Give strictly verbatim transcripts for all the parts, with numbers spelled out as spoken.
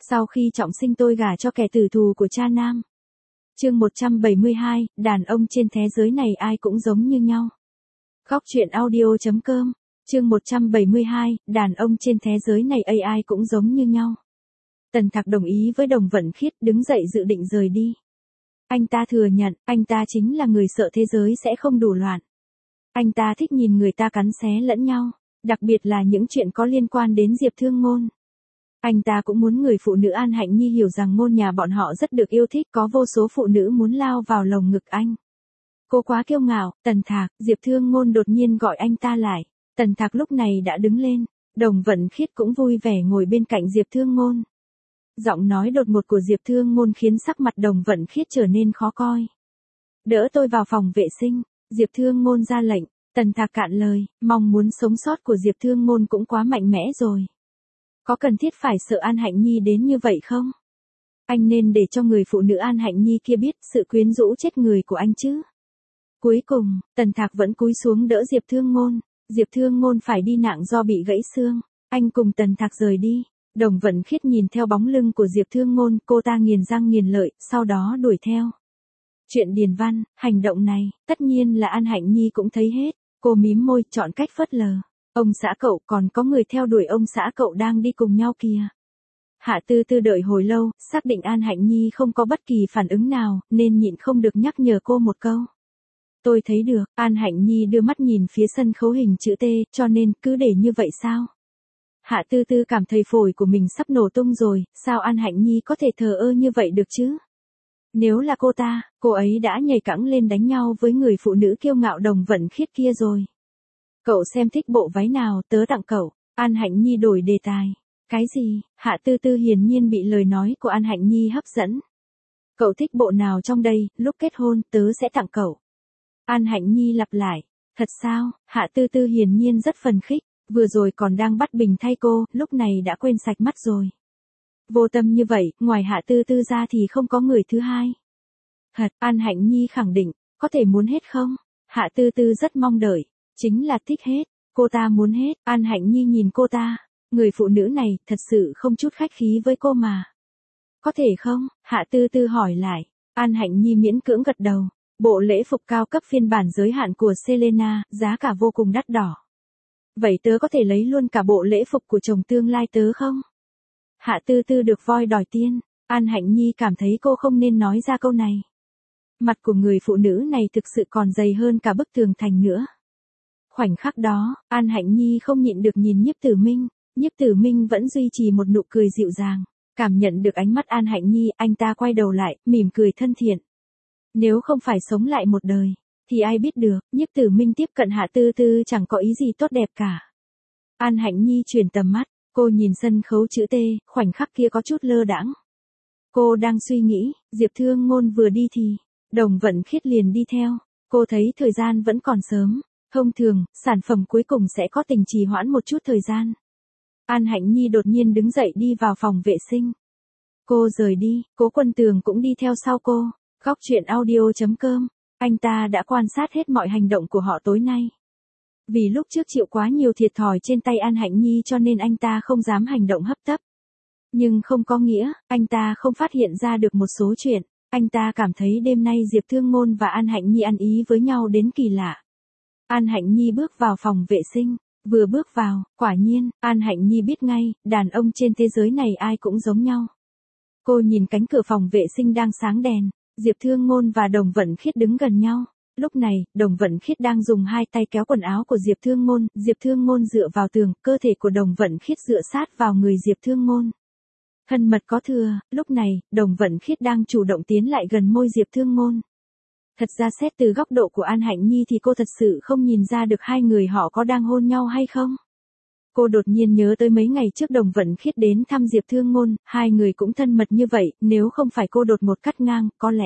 Sau khi trọng sinh tôi gả cho kẻ tử thù của cha nam. Chương một trăm bảy mươi hai, đàn ông trên thế giới này ai cũng giống như nhau. Góc truyện audio chấm com. Chương một trăm bảy mươi hai, đàn ông trên thế giới này ai ai cũng giống như nhau. Tần Thạc đồng ý với Đồng Vận Khiết, đứng dậy dự định rời đi. Anh ta thừa nhận, anh ta chính là người sợ thế giới sẽ không đủ loạn. Anh ta thích nhìn người ta cắn xé lẫn nhau, đặc biệt là những chuyện có liên quan đến Diệp Thương Ngôn. Anh ta cũng muốn người phụ nữ An Hạnh Nhi hiểu rằng ngôn nhà bọn họ rất được yêu thích, có vô số phụ nữ muốn lao vào lồng ngực anh. Cô quá kiêu ngạo. Tần Thạc, Diệp Thương Ngôn đột nhiên gọi anh ta lại. Tần Thạc lúc này đã đứng lên, Đồng Vận Khiết cũng vui vẻ ngồi bên cạnh Diệp Thương Ngôn. Giọng nói đột ngột của Diệp Thương Ngôn khiến sắc mặt Đồng Vận Khiết trở nên khó coi. Đỡ tôi vào phòng vệ sinh, Diệp Thương Ngôn ra lệnh. Tần Thạc cạn lời, mong muốn sống sót của Diệp Thương Ngôn cũng quá mạnh mẽ rồi. Có cần thiết phải sợ An Hạnh Nhi đến như vậy không? Anh nên để cho người phụ nữ An Hạnh Nhi kia biết sự quyến rũ chết người của anh chứ. Cuối cùng, Tần Thạc vẫn cúi xuống đỡ Diệp Thương Ngôn. Diệp Thương Ngôn phải đi nặng do bị gãy xương. Anh cùng Tần Thạc rời đi. Đồng Vận Khiết nhìn theo bóng lưng của Diệp Thương Ngôn, cô ta nghiền răng nghiền lợi, sau đó đuổi theo. Chuyện điền văn, hành động này, tất nhiên là An Hạnh Nhi cũng thấy hết. Cô mím môi, chọn cách phớt lờ. Ông xã cậu, còn có người theo đuổi ông xã cậu đang đi cùng nhau kìa. Hạ Tư Tư đợi hồi lâu, xác định An Hạnh Nhi không có bất kỳ phản ứng nào, nên nhịn không được nhắc nhở cô một câu. Tôi thấy được. An Hạnh Nhi đưa mắt nhìn phía sân khấu hình chữ T, cho nên cứ để như vậy sao? Hạ Tư Tư cảm thấy phổi của mình sắp nổ tung rồi, sao An Hạnh Nhi có thể thờ ơ như vậy được chứ? Nếu là cô ta, cô ấy đã nhảy cẫng lên đánh nhau với người phụ nữ kiêu ngạo Đồng Vận Khiết kia rồi. Cậu xem thích bộ váy nào, tớ tặng cậu. An Hạnh Nhi đổi đề tài. Cái gì? Hạ Tư Tư hiển nhiên bị lời nói của An Hạnh Nhi hấp dẫn. Cậu thích bộ nào trong đây, lúc kết hôn, tớ sẽ tặng cậu. An Hạnh Nhi lặp lại. Thật sao? Hạ Tư Tư hiển nhiên rất phấn khích, vừa rồi còn đang bắt bình thay cô, lúc này đã quên sạch mắt rồi. Vô tâm như vậy, ngoài Hạ Tư Tư ra thì không có người thứ hai. Thật, An Hạnh Nhi khẳng định, có thể muốn hết không? Hạ Tư Tư rất mong đợi. Chính là thích hết, cô ta muốn hết. An Hạnh Nhi nhìn cô ta, người phụ nữ này thật sự không chút khách khí với cô mà. Có thể không? Hạ Tư Tư hỏi lại. An Hạnh Nhi miễn cưỡng gật đầu. Bộ lễ phục cao cấp phiên bản giới hạn của Selena, giá cả vô cùng đắt đỏ. Vậy tớ có thể lấy luôn cả bộ lễ phục của chồng tương lai tớ không? Hạ Tư Tư được voi đòi tiên. An Hạnh Nhi cảm thấy cô không nên nói ra câu này. Mặt của người phụ nữ này thực sự còn dày hơn cả bức tường thành nữa. Khoảnh khắc đó, An Hạnh Nhi không nhịn được nhìn Nhiếp Tử Minh. Nhiếp Tử Minh vẫn duy trì một nụ cười dịu dàng. Cảm nhận được ánh mắt An Hạnh Nhi, anh ta quay đầu lại, mỉm cười thân thiện. Nếu không phải sống lại một đời, thì ai biết được. Nhiếp Tử Minh tiếp cận Hạ Tư Tư chẳng có ý gì tốt đẹp cả. An Hạnh Nhi chuyển tầm mắt, cô nhìn sân khấu chữ T, khoảnh khắc kia có chút lơ đãng. Cô đang suy nghĩ, Diệp Thương Ngôn vừa đi thì Đồng Vận Khiết liền đi theo. Cô thấy thời gian vẫn còn sớm. Thông thường, sản phẩm cuối cùng sẽ có tình trì hoãn một chút thời gian. An Hạnh Nhi đột nhiên đứng dậy đi vào phòng vệ sinh. Cô rời đi, Cố Quân Tường cũng đi theo sau cô. Góc truyện audio chấm com. Anh ta đã quan sát hết mọi hành động của họ tối nay. Vì lúc trước chịu quá nhiều thiệt thòi trên tay An Hạnh Nhi cho nên anh ta không dám hành động hấp tấp. Nhưng không có nghĩa, anh ta không phát hiện ra được một số chuyện. Anh ta cảm thấy đêm nay Diệp Thương Ngôn và An Hạnh Nhi ăn ý với nhau đến kỳ lạ. An Hạnh Nhi bước vào phòng vệ sinh, vừa bước vào, quả nhiên, An Hạnh Nhi biết ngay, đàn ông trên thế giới này ai cũng giống nhau. Cô nhìn cánh cửa phòng vệ sinh đang sáng đèn, Diệp Thương Ngôn và Đồng Vận Khiết đứng gần nhau. Lúc này, Đồng Vận Khiết đang dùng hai tay kéo quần áo của Diệp Thương Ngôn, Diệp Thương Ngôn dựa vào tường, cơ thể của Đồng Vận Khiết dựa sát vào người Diệp Thương Ngôn. Thân mật có thừa, lúc này, Đồng Vận Khiết đang chủ động tiến lại gần môi Diệp Thương Ngôn. Thật ra xét từ góc độ của An Hạnh Nhi thì cô thật sự không nhìn ra được hai người họ có đang hôn nhau hay không. Cô đột nhiên nhớ tới mấy ngày trước Đồng Vận Khiết đến thăm Diệp Thương Ngôn, hai người cũng thân mật như vậy, nếu không phải cô đột ngột cắt ngang, có lẽ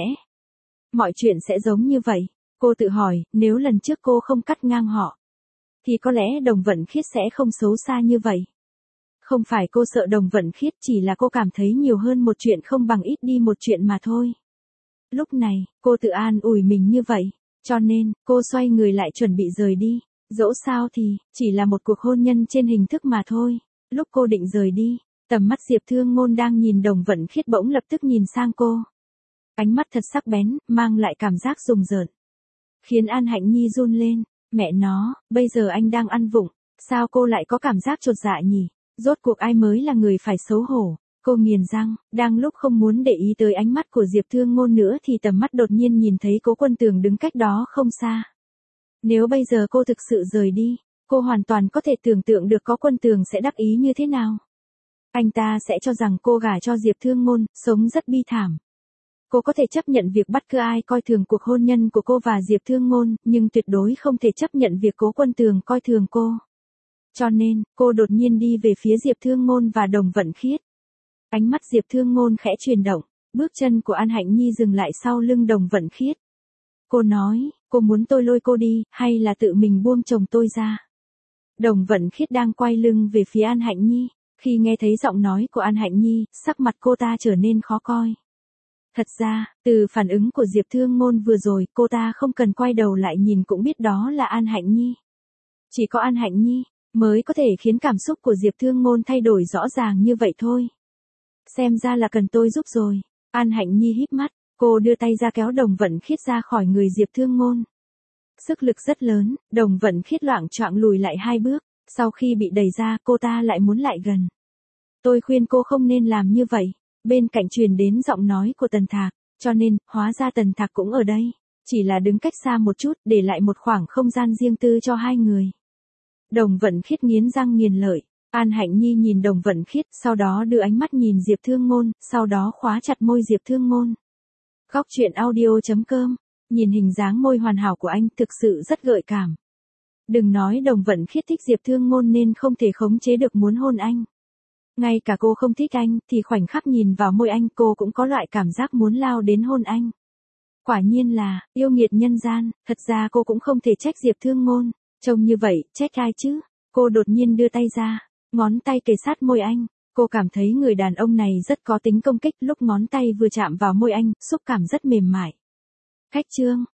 mọi chuyện sẽ giống như vậy. Cô tự hỏi, nếu lần trước cô không cắt ngang họ, thì có lẽ Đồng Vận Khiết sẽ không xấu xa như vậy. Không phải cô sợ Đồng Vận Khiết, chỉ là cô cảm thấy nhiều hơn một chuyện không bằng ít đi một chuyện mà thôi. Lúc này, cô tự an ủi mình như vậy, cho nên, cô xoay người lại chuẩn bị rời đi. Dẫu sao thì, chỉ là một cuộc hôn nhân trên hình thức mà thôi. Lúc cô định rời đi, Tầm mắt Diệp Thương Ngôn đang nhìn Đồng Vận Khiết bỗng lập tức nhìn sang cô. Ánh mắt thật sắc bén, mang lại cảm giác rùng rợn. Khiến An Hạnh Nhi run lên, mẹ nó, bây giờ anh đang ăn vụng, sao cô lại có cảm giác chột dạ nhỉ? Rốt cuộc ai mới là người phải xấu hổ? Cô nghiền răng, đang lúc không muốn để ý tới ánh mắt của Diệp Thương Ngôn nữa thì tầm mắt đột nhiên nhìn thấy Cố Quân Tường đứng cách đó không xa. Nếu bây giờ cô thực sự rời đi, cô hoàn toàn có thể tưởng tượng được Cố Quân Tường sẽ đắc ý như thế nào. Anh ta sẽ cho rằng cô gả cho Diệp Thương Ngôn, sống rất bi thảm. Cô có thể chấp nhận việc bất cứ ai coi thường cuộc hôn nhân của cô và Diệp Thương Ngôn, nhưng tuyệt đối không thể chấp nhận việc Cố Quân Tường coi thường cô. Cho nên, cô đột nhiên đi về phía Diệp Thương Ngôn và Đồng Vận Khiết. Ánh mắt Diệp Thương Ngôn khẽ chuyển động, bước chân của An Hạnh Nhi dừng lại sau lưng Đồng Vận Khiết. Cô nói, cô muốn tôi lôi cô đi, hay là tự mình buông chồng tôi ra? Đồng Vận Khiết đang quay lưng về phía An Hạnh Nhi, khi nghe thấy giọng nói của An Hạnh Nhi, sắc mặt cô ta trở nên khó coi. Thật ra, từ phản ứng của Diệp Thương Ngôn vừa rồi, cô ta không cần quay đầu lại nhìn cũng biết đó là An Hạnh Nhi. Chỉ có An Hạnh Nhi mới có thể khiến cảm xúc của Diệp Thương Ngôn thay đổi rõ ràng như vậy thôi. Xem ra là cần tôi giúp rồi. An Hạnh Nhi híp mắt, cô đưa tay ra kéo Đồng Vận Khiết ra khỏi người Diệp Thương Ngôn. Sức lực rất lớn, Đồng Vận Khiết loạng choạng lùi lại hai bước, sau khi bị đẩy ra cô ta lại muốn lại gần. Tôi khuyên cô không nên làm như vậy. Bên cạnh truyền đến giọng nói của Tần Thạc, cho nên, hóa ra Tần Thạc cũng ở đây, chỉ là đứng cách xa một chút, để lại một khoảng không gian riêng tư cho hai người. Đồng Vận Khiết nghiến răng nghiền lợi, An Hạnh Nhi nhìn Đồng Vận Khiết, sau đó đưa ánh mắt nhìn Diệp Thương Ngôn, sau đó khóa chặt môi Diệp Thương Ngôn. Góc truyện audio chấm com, nhìn hình dáng môi hoàn hảo của anh thực sự rất gợi cảm. Đừng nói Đồng Vận Khiết thích Diệp Thương Ngôn nên không thể khống chế được muốn hôn anh. Ngay cả cô không thích anh thì khoảnh khắc nhìn vào môi anh cô cũng có loại cảm giác muốn lao đến hôn anh. Quả nhiên là, yêu nghiệt nhân gian, thật ra cô cũng không thể trách Diệp Thương Ngôn, trông như vậy, trách ai chứ? Cô đột nhiên đưa tay ra, ngón tay kề sát môi anh, cô cảm thấy người đàn ông này rất có tính công kích lúc ngón tay vừa chạm vào môi anh, xúc cảm rất mềm mại. Khách trương,